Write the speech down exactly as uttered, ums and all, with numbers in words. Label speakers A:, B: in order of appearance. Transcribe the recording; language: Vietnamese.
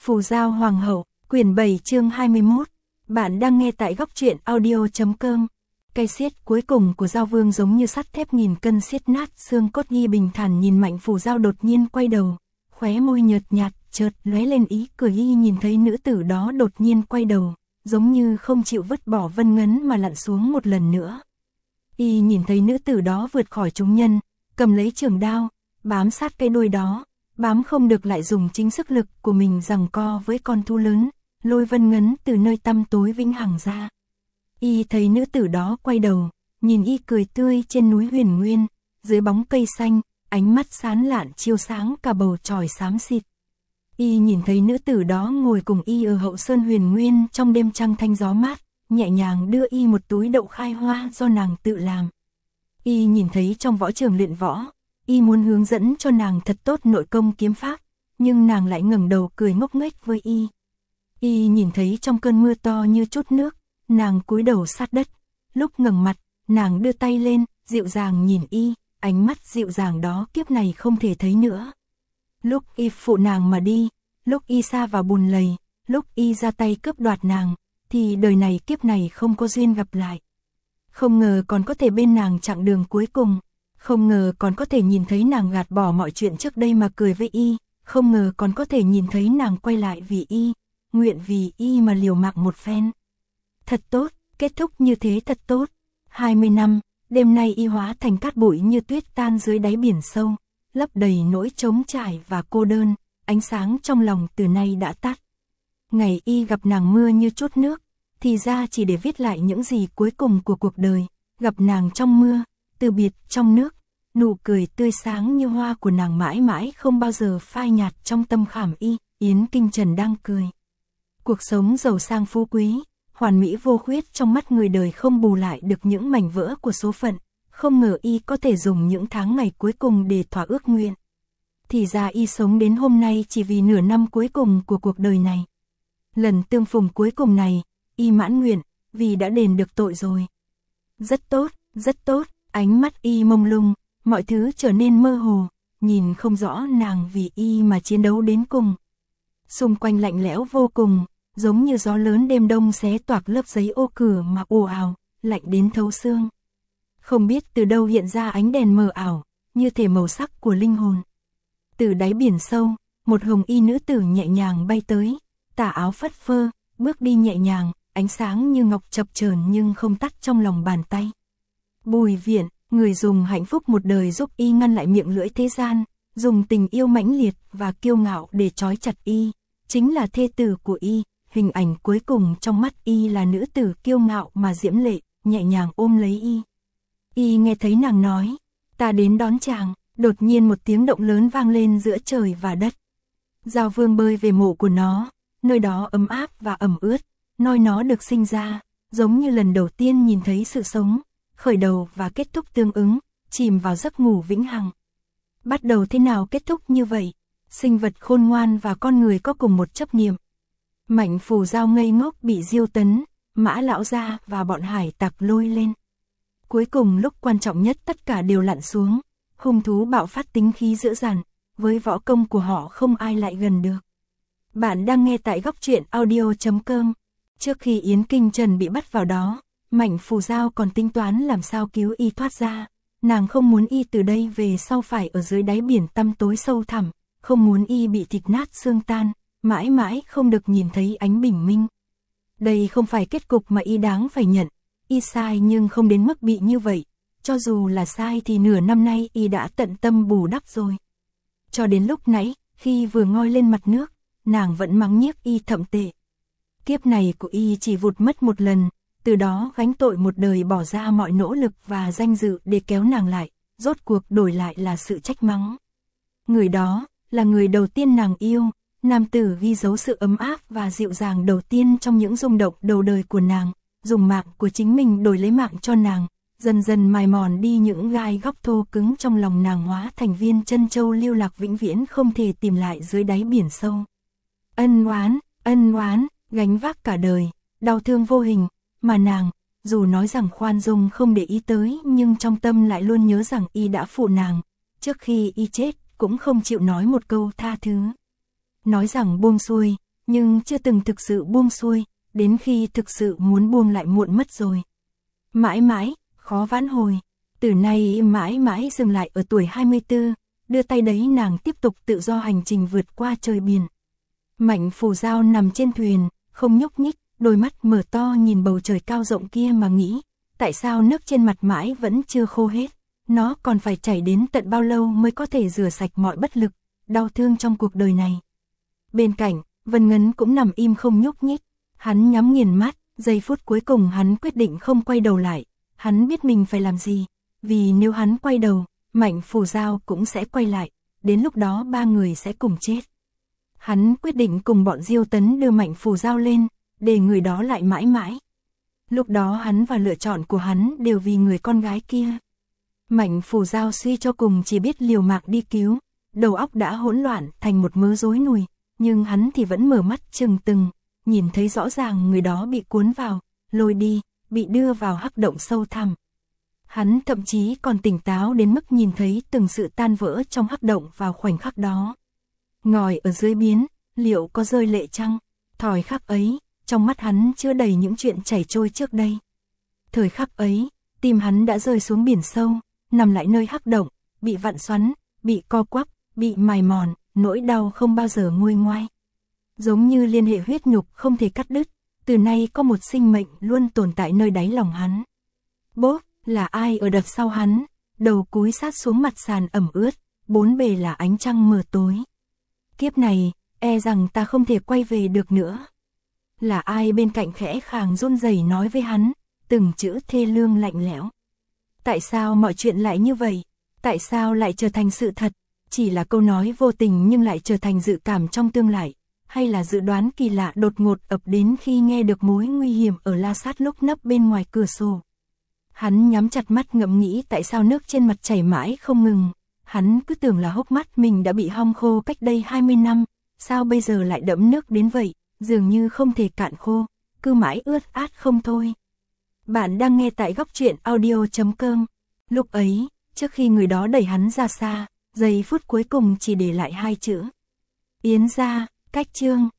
A: Phù Giao Hoàng hậu, quyển bảy chương hai mươi mốt. Bạn đang nghe tại góc truyện audio chấm com. Cây xiết cuối cùng của Giao Vương giống như sắt thép nghìn cân xiết nát xương cốt. Nghi bình thản nhìn Mạnh Phù Giao đột nhiên quay đầu, khóe môi nhợt nhạt, chợt lóe lên ý cười. Y nhìn thấy nữ tử đó đột nhiên quay đầu, giống như không chịu vứt bỏ Vân Ngấn mà lặn xuống một lần nữa. Y nhìn thấy nữ tử đó vượt khỏi chúng nhân, cầm lấy trường đao, bám sát cây đuôi đó, bám không được lại dùng chính sức lực của mình giằng co với con thú lớn, lôi Vân Ngấn từ nơi tăm tối vĩnh hằng ra. Y thấy nữ tử đó quay đầu, nhìn y cười tươi trên núi Huyền Nguyên, dưới bóng cây xanh, ánh mắt sáng lạn chiếu sáng cả bầu trời xám xịt. Y nhìn thấy nữ tử đó ngồi cùng y ở hậu sơn Huyền Nguyên trong đêm trăng thanh gió mát, nhẹ nhàng đưa y một túi đậu khai hoa do nàng tự làm. Y nhìn thấy trong võ trường luyện võ, y muốn hướng dẫn cho nàng thật tốt nội công kiếm pháp, nhưng nàng lại ngẩng đầu cười ngốc nghếch với y. Y nhìn thấy trong cơn mưa to như chút nước, nàng cúi đầu sát đất, lúc ngẩng mặt, nàng đưa tay lên, dịu dàng nhìn y, ánh mắt dịu dàng đó kiếp này không thể thấy nữa. Lúc y phụ nàng mà đi, lúc y sa vào bùn lầy, lúc y ra tay cướp đoạt nàng, thì đời này kiếp này không có duyên gặp lại. Không ngờ còn có thể bên nàng chặng đường cuối cùng, không ngờ còn có thể nhìn thấy nàng gạt bỏ mọi chuyện trước đây mà cười với y, không ngờ còn có thể nhìn thấy nàng quay lại vì y, nguyện vì y mà liều mạng một phen. Thật tốt, kết thúc như thế thật tốt. hai mươi năm, đêm nay y hóa thành cát bụi như tuyết tan dưới đáy biển sâu, lấp đầy nỗi trống trải và cô đơn, ánh sáng trong lòng từ nay đã tắt. Ngày y gặp nàng mưa như chút nước, thì ra chỉ để viết lại những gì cuối cùng của cuộc đời, gặp nàng trong mưa, từ biệt trong nước, nụ cười tươi sáng như hoa của nàng mãi mãi không bao giờ phai nhạt trong tâm khảm y. Yến Kinh Trần đang cười. Cuộc sống giàu sang phú quý, hoàn mỹ vô khuyết trong mắt người đời không bù lại được những mảnh vỡ của số phận, không ngờ y có thể dùng những tháng ngày cuối cùng để thỏa ước nguyện. Thì ra y sống đến hôm nay chỉ vì nửa năm cuối cùng của cuộc đời này. Lần tương phùng cuối cùng này, y mãn nguyện, vì đã đền được tội rồi. Rất tốt, rất tốt, ánh mắt y mông lung, mọi thứ trở nên mơ hồ, nhìn không rõ nàng vì y mà chiến đấu đến cùng. Xung quanh lạnh lẽo vô cùng, giống như gió lớn đêm đông xé toạc lớp giấy ô cửa mà ồ ào, lạnh đến thấu xương. Không biết từ đâu hiện ra ánh đèn mờ ảo, như thể màu sắc của linh hồn. Từ đáy biển sâu, một hồng y nữ tử nhẹ nhàng bay tới, tà áo phất phơ, bước đi nhẹ nhàng, ánh sáng như ngọc chập chờn nhưng không tắt trong lòng bàn tay. Bùi Viện, người dùng hạnh phúc một đời giúp y ngăn lại miệng lưỡi thế gian, dùng tình yêu mãnh liệt và kiêu ngạo để trói chặt y, chính là thê tử của y. Hình ảnh cuối cùng trong mắt y là nữ tử kiêu ngạo mà diễm lệ, nhẹ nhàng ôm lấy y. Y nghe thấy nàng nói, ta đến đón chàng, đột nhiên một tiếng động lớn vang lên giữa trời và đất. Giao Vương bơi về mộ của nó, nơi đó ấm áp và ẩm ướt, nơi nó được sinh ra, giống như lần đầu tiên nhìn thấy sự sống, khởi đầu và kết thúc tương ứng, chìm vào giấc ngủ vĩnh hằng. Bắt đầu thế nào kết thúc như vậy, sinh vật khôn ngoan và con người có cùng một chấp niệm. Mạnh Phù Giao ngây ngốc bị Diêu Tấn, Mã Lão Gia và bọn hải tặc lôi lên. Cuối cùng lúc quan trọng nhất tất cả đều lặn xuống, hung thú bạo phát tính khí dữ dằn, với võ công của họ không ai lại gần được. Bạn đang nghe tại góc truyện audio chấm com. Trước khi Yến Kinh Trần bị bắt vào đó, Mạnh Phù Giao còn tính toán làm sao cứu y thoát ra. Nàng không muốn y từ đây về sau phải ở dưới đáy biển tăm tối sâu thẳm, không muốn y bị thịt nát xương tan, mãi mãi không được nhìn thấy ánh bình minh. Đây không phải kết cục mà y đáng phải nhận, y sai nhưng không đến mức bị như vậy, cho dù là sai thì nửa năm nay y đã tận tâm bù đắp rồi. Cho đến lúc nãy, khi vừa ngoi lên mặt nước, nàng vẫn mắng nhiếc y thậm tệ. Kiếp này của y chỉ vụt mất một lần, từ đó gánh tội một đời bỏ ra mọi nỗ lực và danh dự để kéo nàng lại, rốt cuộc đổi lại là sự trách mắng. Người đó, là người đầu tiên nàng yêu. Nam tử ghi dấu sự ấm áp và dịu dàng đầu tiên trong những rung động đầu đời của nàng, dùng mạng của chính mình đổi lấy mạng cho nàng, dần dần mài mòn đi những gai góc thô cứng trong lòng nàng, hóa thành viên chân châu lưu lạc vĩnh viễn không thể tìm lại dưới đáy biển sâu. Ân oán, ân oán, gánh vác cả đời, đau thương vô hình, mà nàng, dù nói rằng khoan dung không để ý tới nhưng trong tâm lại luôn nhớ rằng y đã phụ nàng, trước khi y chết cũng không chịu nói một câu tha thứ. Nói rằng buông xuôi, nhưng chưa từng thực sự buông xuôi, đến khi thực sự muốn buông lại muộn mất rồi. Mãi mãi, khó vãn hồi, từ nay mãi mãi dừng lại ở tuổi hai mươi tư, đưa tay đấy nàng tiếp tục tự do hành trình vượt qua trời biển. Mạnh Phù Giao nằm trên thuyền, không nhúc nhích, đôi mắt mở to nhìn bầu trời cao rộng kia mà nghĩ, tại sao nước trên mặt mãi vẫn chưa khô hết, nó còn phải chảy đến tận bao lâu mới có thể rửa sạch mọi bất lực, đau thương trong cuộc đời này. Bên cạnh, Vân Ngấn cũng nằm im không nhúc nhích, hắn nhắm nghiền mắt, giây phút cuối cùng hắn quyết định không quay đầu lại, hắn biết mình phải làm gì, vì nếu hắn quay đầu, Mạnh Phù Giao cũng sẽ quay lại, đến lúc đó ba người sẽ cùng chết. Hắn quyết định cùng bọn Diêu Tấn đưa Mạnh Phù Giao lên, để người đó lại mãi mãi. Lúc đó hắn và lựa chọn của hắn đều vì người con gái kia. Mạnh Phù Giao suy cho cùng chỉ biết liều mạng đi cứu, đầu óc đã hỗn loạn thành một mớ rối nùi, nhưng hắn thì vẫn mở mắt trừng từng, nhìn thấy rõ ràng người đó bị cuốn vào, lôi đi, bị đưa vào hắc động sâu thẳm. Hắn thậm chí còn tỉnh táo đến mức nhìn thấy từng sự tan vỡ trong hắc động vào khoảnh khắc đó. Ngòi ở dưới biến, liệu có rơi lệ chăng? Thời khắc ấy, trong mắt hắn chứa đầy những chuyện chảy trôi trước đây. Thời khắc ấy, tim hắn đã rơi xuống biển sâu, nằm lại nơi hắc động, bị vặn xoắn, bị co quắp, bị mài mòn, nỗi đau không bao giờ nguôi ngoai. Giống như liên hệ huyết nhục không thể cắt đứt, từ nay có một sinh mệnh luôn tồn tại nơi đáy lòng hắn. Bốp, là ai ở đằng sau hắn, đầu cúi sát xuống mặt sàn ẩm ướt, bốn bề là ánh trăng mờ tối. Kiếp này, e rằng ta không thể quay về được nữa. Là ai bên cạnh khẽ khàng run rẩy nói với hắn, từng chữ thê lương lạnh lẽo. Tại sao mọi chuyện lại như vậy? Tại sao lại trở thành sự thật? Chỉ là câu nói vô tình nhưng lại trở thành dự cảm trong tương lai, hay là dự đoán kỳ lạ đột ngột ập đến khi nghe được mối nguy hiểm ở La Sát lúc nấp bên ngoài cửa sổ. Hắn nhắm chặt mắt ngẫm nghĩ tại sao nước trên mặt chảy mãi không ngừng. Hắn cứ tưởng là hốc mắt mình đã bị hong khô cách đây hai mươi năm, sao bây giờ lại đẫm nước đến vậy, dường như không thể cạn khô, cứ mãi ướt át không thôi. Bạn đang nghe tại góc truyện audio chấm com. Lúc ấy, trước khi người đó đẩy hắn ra xa, giây phút cuối cùng chỉ để lại hai chữ. Yến gia, cách chương.